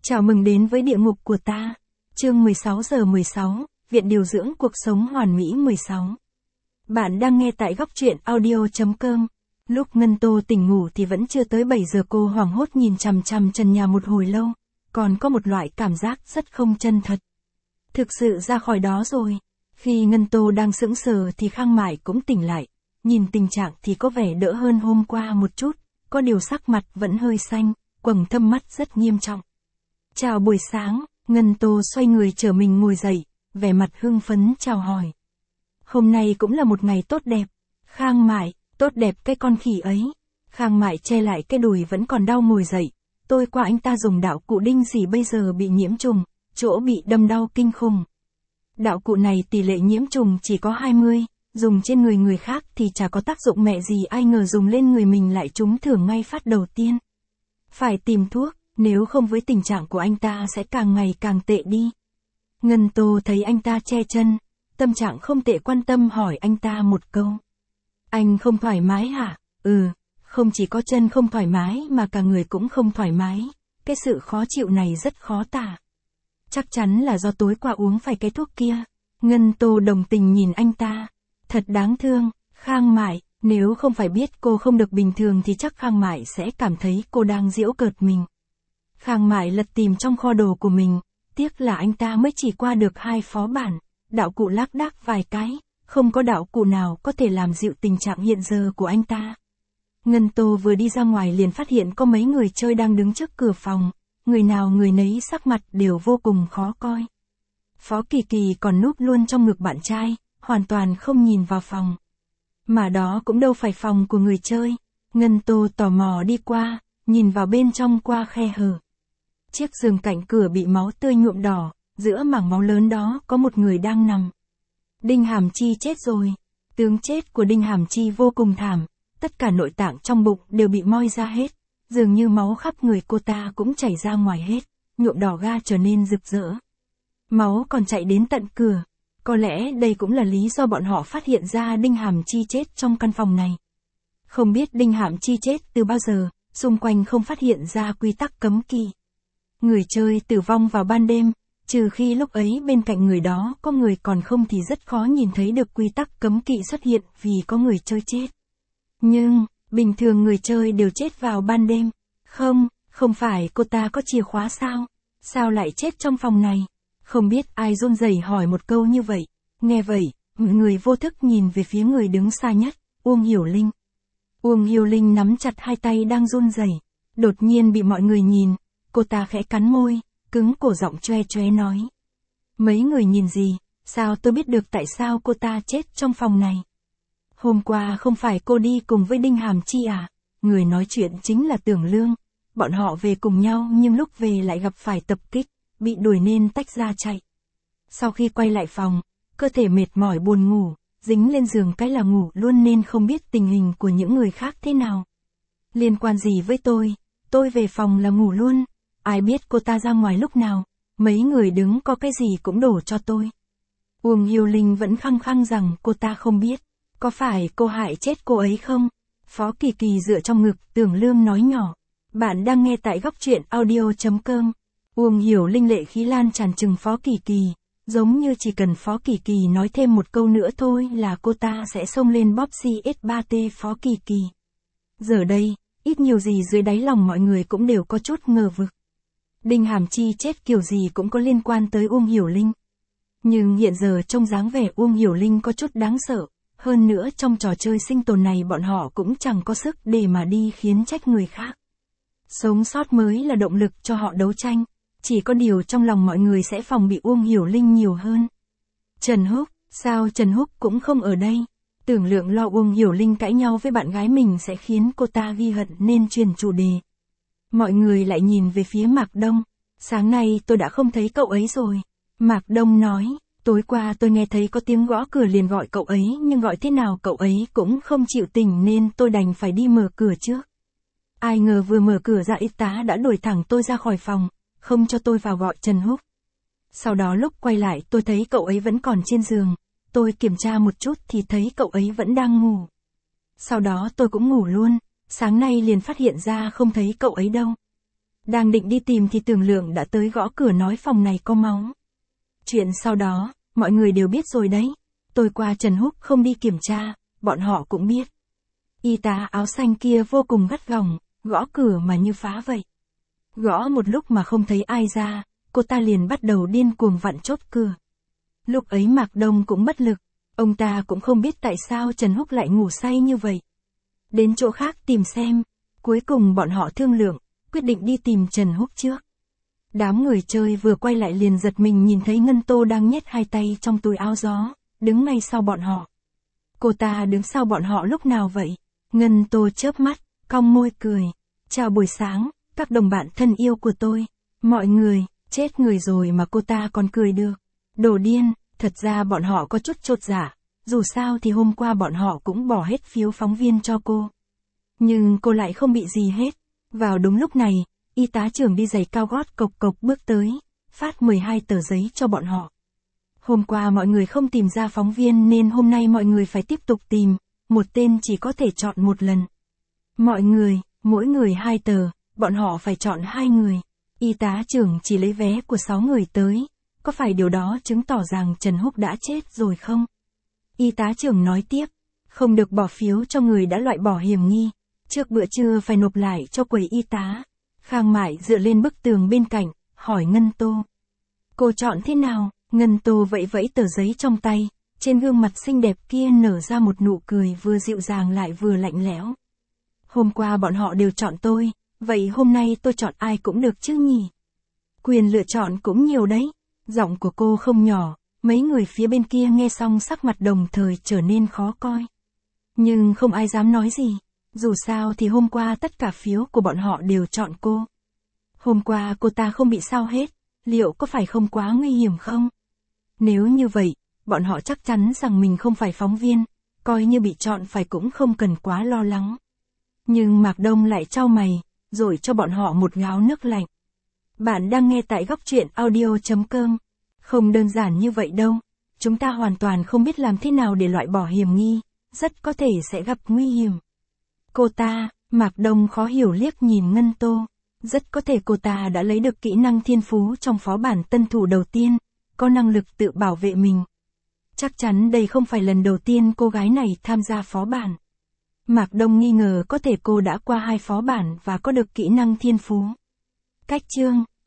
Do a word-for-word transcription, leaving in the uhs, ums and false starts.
Chào mừng đến với địa ngục của ta. Chương mười sáu giờ mười sáu, Viện Điều dưỡng Cuộc Sống Hoàn Mỹ mười sáu. Bạn đang nghe tại góc truyện audio chấm com. Lúc Ngân Tô tỉnh ngủ thì vẫn chưa tới bảy giờ, cô hoảng hốt nhìn chằm chằm trần nhà một hồi lâu, còn có một loại cảm giác rất không chân thật. Thực sự ra khỏi đó rồi. Khi Ngân Tô đang sững sờ thì Khang Mại cũng tỉnh lại, nhìn tình trạng thì có vẻ đỡ hơn hôm qua một chút, có điều sắc mặt vẫn hơi xanh, quầng thâm mắt rất nghiêm trọng. Chào buổi sáng, Ngân Tô xoay người trở mình ngồi dậy, vẻ mặt hưng phấn chào hỏi. Hôm nay cũng là một ngày tốt đẹp. Khang Mại, tốt đẹp cái con khỉ ấy. Khang Mại che lại cái đùi vẫn còn đau ngồi dậy. Tôi qua anh ta dùng đạo cụ đinh gì bây giờ bị nhiễm trùng, chỗ bị đâm đau kinh khủng. Đạo cụ này tỷ lệ nhiễm trùng chỉ có hai mươi, dùng trên người người khác thì chả có tác dụng mẹ gì, ai ngờ dùng lên người mình lại trúng thưởng ngay phát đầu tiên. Phải tìm thuốc. Nếu không với tình trạng của anh ta sẽ càng ngày càng tệ đi. Ngân Tô thấy anh ta che chân, tâm trạng không tệ, quan tâm hỏi anh ta một câu. Anh không thoải mái hả? Ừ, không chỉ có chân không thoải mái mà cả người cũng không thoải mái. Cái sự khó chịu này rất khó tả. Chắc chắn là do tối qua uống phải cái thuốc kia. Ngân Tô đồng tình nhìn anh ta. Thật đáng thương, Khang Mại, nếu không phải biết cô không được bình thường thì chắc Khang Mại sẽ cảm thấy cô đang giễu cợt mình. Khang Mại lật tìm trong kho đồ của mình, tiếc là anh ta mới chỉ qua được hai phó bản, đạo cụ lác đác vài cái, không có đạo cụ nào có thể làm dịu tình trạng hiện giờ của anh ta. Ngân Tô vừa đi ra ngoài liền phát hiện có mấy người chơi đang đứng trước cửa phòng, người nào người nấy sắc mặt đều vô cùng khó coi. Phó Kỳ Kỳ còn núp luôn trong ngực bạn trai, hoàn toàn không nhìn vào phòng. Mà đó cũng đâu phải phòng của người chơi. Ngân Tô tò mò đi qua, nhìn vào bên trong qua khe hở. Chiếc giường cạnh cửa bị máu tươi nhuộm đỏ, giữa mảng máu lớn đó có một người đang nằm. Đinh Hàm Chi chết rồi. Tướng chết của Đinh Hàm Chi vô cùng thảm, tất cả nội tạng trong bụng đều bị moi ra hết, dường như máu khắp người cô ta cũng chảy ra ngoài hết, nhuộm đỏ ga trở nên rực rỡ. Máu còn chạy đến tận cửa, có lẽ đây cũng là lý do bọn họ phát hiện ra Đinh Hàm Chi chết trong căn phòng này. Không biết Đinh Hàm Chi chết từ bao giờ, xung quanh không phát hiện ra quy tắc cấm kỵ. Người chơi tử vong vào ban đêm, trừ khi lúc ấy bên cạnh người đó có người, còn không thì rất khó nhìn thấy được quy tắc cấm kỵ xuất hiện vì có người chơi chết. Nhưng, bình thường người chơi đều chết vào ban đêm. Không, không phải cô ta có chìa khóa sao? Sao lại chết trong phòng này? Không biết ai run rẩy hỏi một câu như vậy. Nghe vậy, mọi người vô thức nhìn về phía người đứng xa nhất, Uông Hiểu Linh. Uông Hiểu Linh nắm chặt hai tay đang run rẩy, đột nhiên bị mọi người nhìn. Cô ta khẽ cắn môi, cứng cổ giọng choe choé nói. Mấy người nhìn gì, sao tôi biết được tại sao cô ta chết trong phòng này? Hôm qua không phải cô đi cùng với Đinh Hàm Chi à? Người nói chuyện chính là Tưởng Lương. Bọn họ về cùng nhau nhưng lúc về lại gặp phải tập kích, bị đuổi nên tách ra chạy. Sau khi quay lại phòng, cơ thể mệt mỏi buồn ngủ, dính lên giường cái là ngủ luôn nên không biết tình hình của những người khác thế nào. Liên quan gì với tôi, tôi về phòng là ngủ luôn. Ai biết cô ta ra ngoài lúc nào, mấy người đứng có cái gì cũng đổ cho tôi. Uông Hiểu Linh vẫn khăng khăng rằng cô ta không biết, có phải cô hại chết cô ấy không? Phó Kỳ Kỳ dựa trong ngực Tưởng Lương nói nhỏ. Bạn đang nghe tại góc truyện audio chấm com. Uông Hiểu Linh lệ khí lan tràn trừng Phó Kỳ Kỳ, giống như chỉ cần Phó Kỳ Kỳ nói thêm một câu nữa thôi là cô ta sẽ xông lên bóp xê ét ba tê Phó Kỳ Kỳ. Giờ đây, ít nhiều gì dưới đáy lòng mọi người cũng đều có chút ngờ vực. Đinh Hàm Chi chết kiểu gì cũng có liên quan tới Uông Hiểu Linh. Nhưng hiện giờ trông dáng vẻ Uông Hiểu Linh có chút đáng sợ, hơn nữa trong trò chơi sinh tồn này bọn họ cũng chẳng có sức để mà đi khiến trách người khác. Sống sót mới là động lực cho họ đấu tranh, chỉ có điều trong lòng mọi người sẽ phòng bị Uông Hiểu Linh nhiều hơn. Trần Húc, sao Trần Húc cũng không ở đây? Tưởng Lượng lo Uông Hiểu Linh cãi nhau với bạn gái mình sẽ khiến cô ta ghi hận nên chuyển chủ đề. Mọi người lại nhìn về phía Mạc Đông. Sáng nay tôi đã không thấy cậu ấy rồi. Mạc Đông nói, tối qua tôi nghe thấy có tiếng gõ cửa liền gọi cậu ấy nhưng gọi thế nào cậu ấy cũng không chịu tỉnh nên tôi đành phải đi mở cửa trước. Ai ngờ vừa mở cửa ra y tá đã đuổi thẳng tôi ra khỏi phòng, không cho tôi vào gọi Trần Húc. Sau đó lúc quay lại tôi thấy cậu ấy vẫn còn trên giường, tôi kiểm tra một chút thì thấy cậu ấy vẫn đang ngủ. Sau đó tôi cũng ngủ luôn, sáng nay liền phát hiện ra không thấy cậu ấy đâu. Đang định đi tìm thì Tưởng Lượng đã tới gõ cửa nói phòng này có máu. Chuyện sau đó, mọi người đều biết rồi đấy. Tôi qua Trần Húc không đi kiểm tra, bọn họ cũng biết. Y tá áo xanh kia vô cùng gắt gỏng, gõ cửa mà như phá vậy. Gõ một lúc mà không thấy ai ra, cô ta liền bắt đầu điên cuồng vặn chốt cửa. Lúc ấy Mạc Đông cũng bất lực, ông ta cũng không biết tại sao Trần Húc lại ngủ say như vậy. Đến chỗ khác tìm xem, cuối cùng bọn họ thương lượng, quyết định đi tìm Trần Húc trước. Đám người chơi vừa quay lại liền giật mình nhìn thấy Ngân Tô đang nhét hai tay trong túi áo gió, đứng ngay sau bọn họ. Cô ta đứng sau bọn họ lúc nào vậy? Ngân Tô chớp mắt, cong môi cười. Chào buổi sáng, các đồng bạn thân yêu của tôi. Mọi người, chết người rồi mà cô ta còn cười được. Đồ điên, thật ra bọn họ có chút chột dạ. Dù sao thì hôm qua bọn họ cũng bỏ hết phiếu phóng viên cho cô. Nhưng cô lại không bị gì hết. Vào đúng lúc này, y tá trưởng đi giày cao gót cộc cộc bước tới, phát mười hai tờ giấy cho bọn họ. Hôm qua mọi người không tìm ra phóng viên nên hôm nay mọi người phải tiếp tục tìm, một tên chỉ có thể chọn một lần. Mọi người, mỗi người hai tờ, bọn họ phải chọn hai người. Y tá trưởng chỉ lấy vé của sáu người tới, có phải điều đó chứng tỏ rằng Trần Húc đã chết rồi không? Y tá trưởng nói tiếp, không được bỏ phiếu cho người đã loại bỏ hiểm nghi, trước bữa trưa phải nộp lại cho quầy y tá. Khang Mại dựa lên bức tường bên cạnh, hỏi Ngân Tô. Cô chọn thế nào? Ngân Tô vẫy vẫy tờ giấy trong tay, trên gương mặt xinh đẹp kia nở ra một nụ cười vừa dịu dàng lại vừa lạnh lẽo. Hôm qua bọn họ đều chọn tôi, vậy hôm nay tôi chọn ai cũng được chứ nhỉ? Quyền lựa chọn cũng nhiều đấy. Giọng của cô không nhỏ, mấy người phía bên kia nghe xong sắc mặt đồng thời trở nên khó coi. Nhưng không ai dám nói gì. Dù sao thì hôm qua tất cả phiếu của bọn họ đều chọn cô. Hôm qua cô ta không bị sao hết, liệu có phải không quá nguy hiểm không? Nếu như vậy, bọn họ chắc chắn rằng mình không phải phóng viên, coi như bị chọn phải cũng không cần quá lo lắng. Nhưng Mạc Đông lại chau mày, rồi cho bọn họ một gáo nước lạnh. Bạn đang nghe tại góc truyện audio chấm com. Không đơn giản như vậy đâu, chúng ta hoàn toàn không biết làm thế nào để loại bỏ hiểm nghi, rất có thể sẽ gặp nguy hiểm. Cô ta, Mạc Đông khó hiểu liếc nhìn Ngân Tô, rất có thể cô ta đã lấy được kỹ năng thiên phú trong phó bản tân thủ đầu tiên, có năng lực tự bảo vệ mình. Chắc chắn đây không phải lần đầu tiên cô gái này tham gia phó bản. Mạc Đông nghi ngờ có thể cô đã qua hai phó bản và có được kỹ năng thiên phú. Cách chương